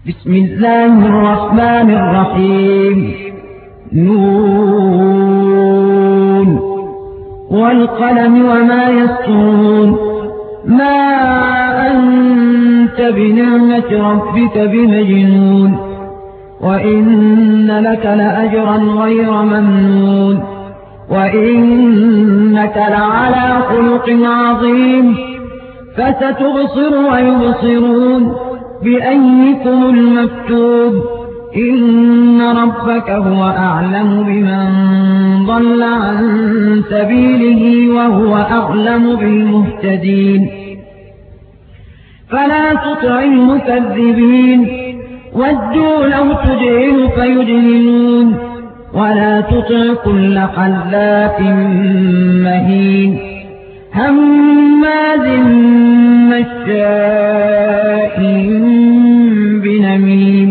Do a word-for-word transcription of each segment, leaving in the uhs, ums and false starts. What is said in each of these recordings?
بسم الله الرحمن الرحيم. نون والقلم وما يسطرون. ما أنت بنعمة ربك بمجنون، وإن لك لأجرا غير ممنون، وإنك لعلى خلق عظيم. فستبصر ويبصرون بأيكم المفتون. إن ربك هو أعلم بمن ضل عن سبيله وهو أعلم بالمهتدين. فلا تطع المكذبين، ودوا لو تدهن فيدهنون. ولا تطع كل حلاف مهين، هماز مشاء بنميم،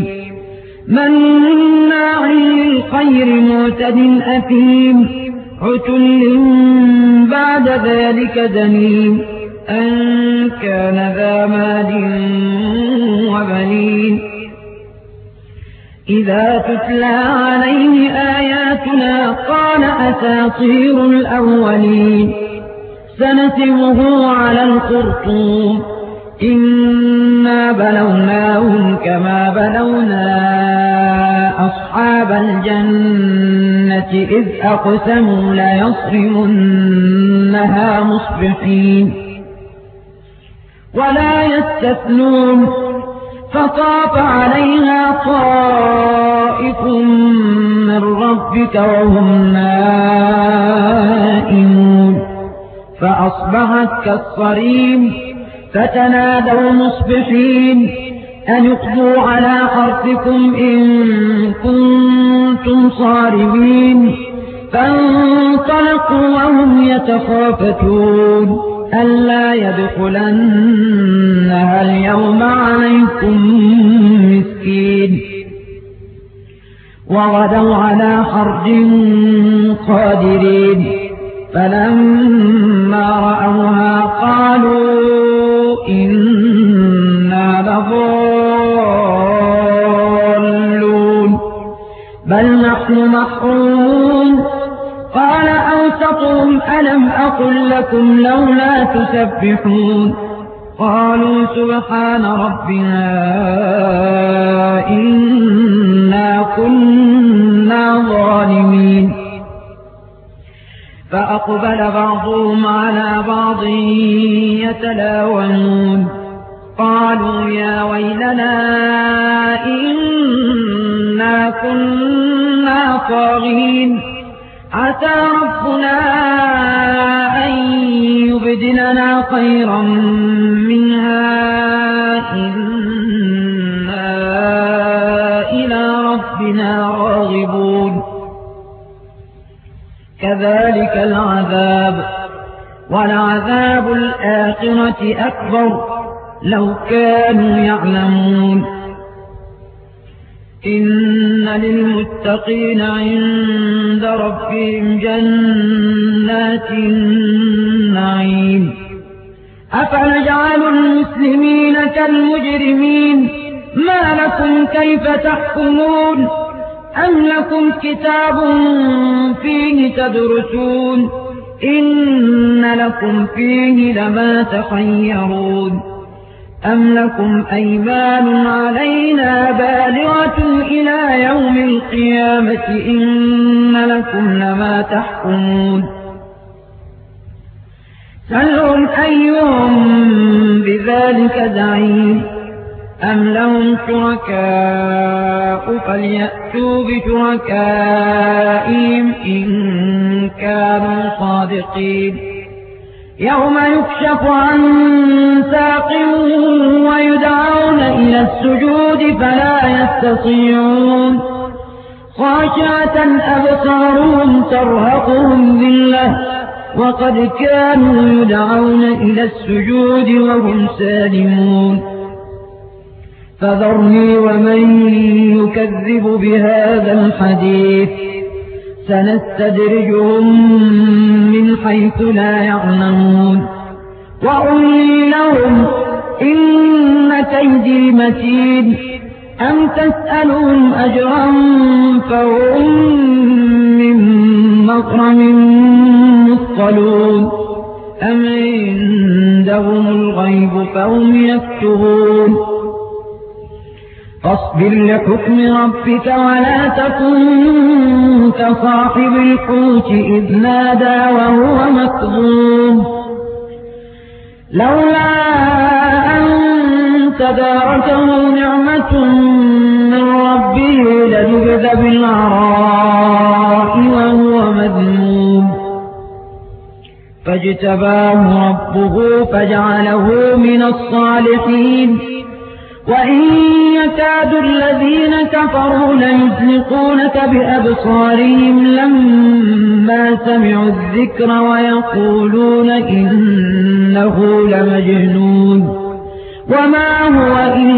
مناع للخير معتد أثيم، عتل بعد ذلك زنيم، أن كان ذا مال وبنين. إذا تتلى عليه آياتنا قال أساطير الأولين. سنسمه على الخرطوم. إنا بلوناهم كما بلونا أصحاب الجنة إذ أقسموا ليصرمنها مصبحين ولا يستثنون. فطاف عليها طائف من ربك وهم نائمون، فأصبحت كالصريم. فتنادوا مصبحين أن اغدوا على حرثكم إن كنتم صارمين. فانطلقوا وهم يتخافتون ألا يدخلنها اليوم عليكم مسكين. وغدوا على حرد قادرين. فلما رأوها قالوا إنا لضالون بل نحن محرومون. قال أوسطهم ألم أقل لكم لولا تسبحون. قالوا سبحان ربنا إنا كنا ظالمين. فأقبل بعضهم على بعض يتلاومون. قالوا يا ويلنا إنا كنا طاغين. عسى ربنا أن يبدلنا خيرا منها إنا إلى ربنا راغبون. كذلك العذاب، ولعذاب الآخرة أكبر لو كانوا يعلمون. إن للمتقين عند ربهم جنات النعيم. أفنجعل المسلمين كالمجرمين؟ ما لكم كيف تحكمون؟ أم لكم كتاب فيه تدرسون؟ إن لكم فيه لما تخيرون. أم لكم أيمان علينا بالغة إلى يوم القيامة؟ إن لكم لما تحكمون. سلهم أيهم بذلك زعيم. أم لهم شركاء فليأتوا بشركائهم إن كانوا صادقين. يوم يكشف عن ساق ويدعون إلى السجود فلا يستطيعون. خاشعة أبصارهم ترهقهم ذلة وقد كانوا يدعون إلى السجود وهم سالمون. فذرني ومن يكذب بهذا الحديث سنستدرجهم من حيث لا يعلمون وأملي لهم إن كيدي متين. أم تسألهم أجرا فهم من مغرم مثقلون أم عندهم الغيب فهم يكتبون فاصبر لحكم ربك ولا تكن كصاحب الحوت إذ نادى وهو مكظوم لولا أن تداركه نعمة من ربه لنبذ بالعراء وهو مذموم فاجتباه ربه فجعله من الصالحين وإن يكاد الذين كفروا ليزلقونك بأبصارهم لما سمعوا الذكر ويقولون إنه لمجنون وما هو إلا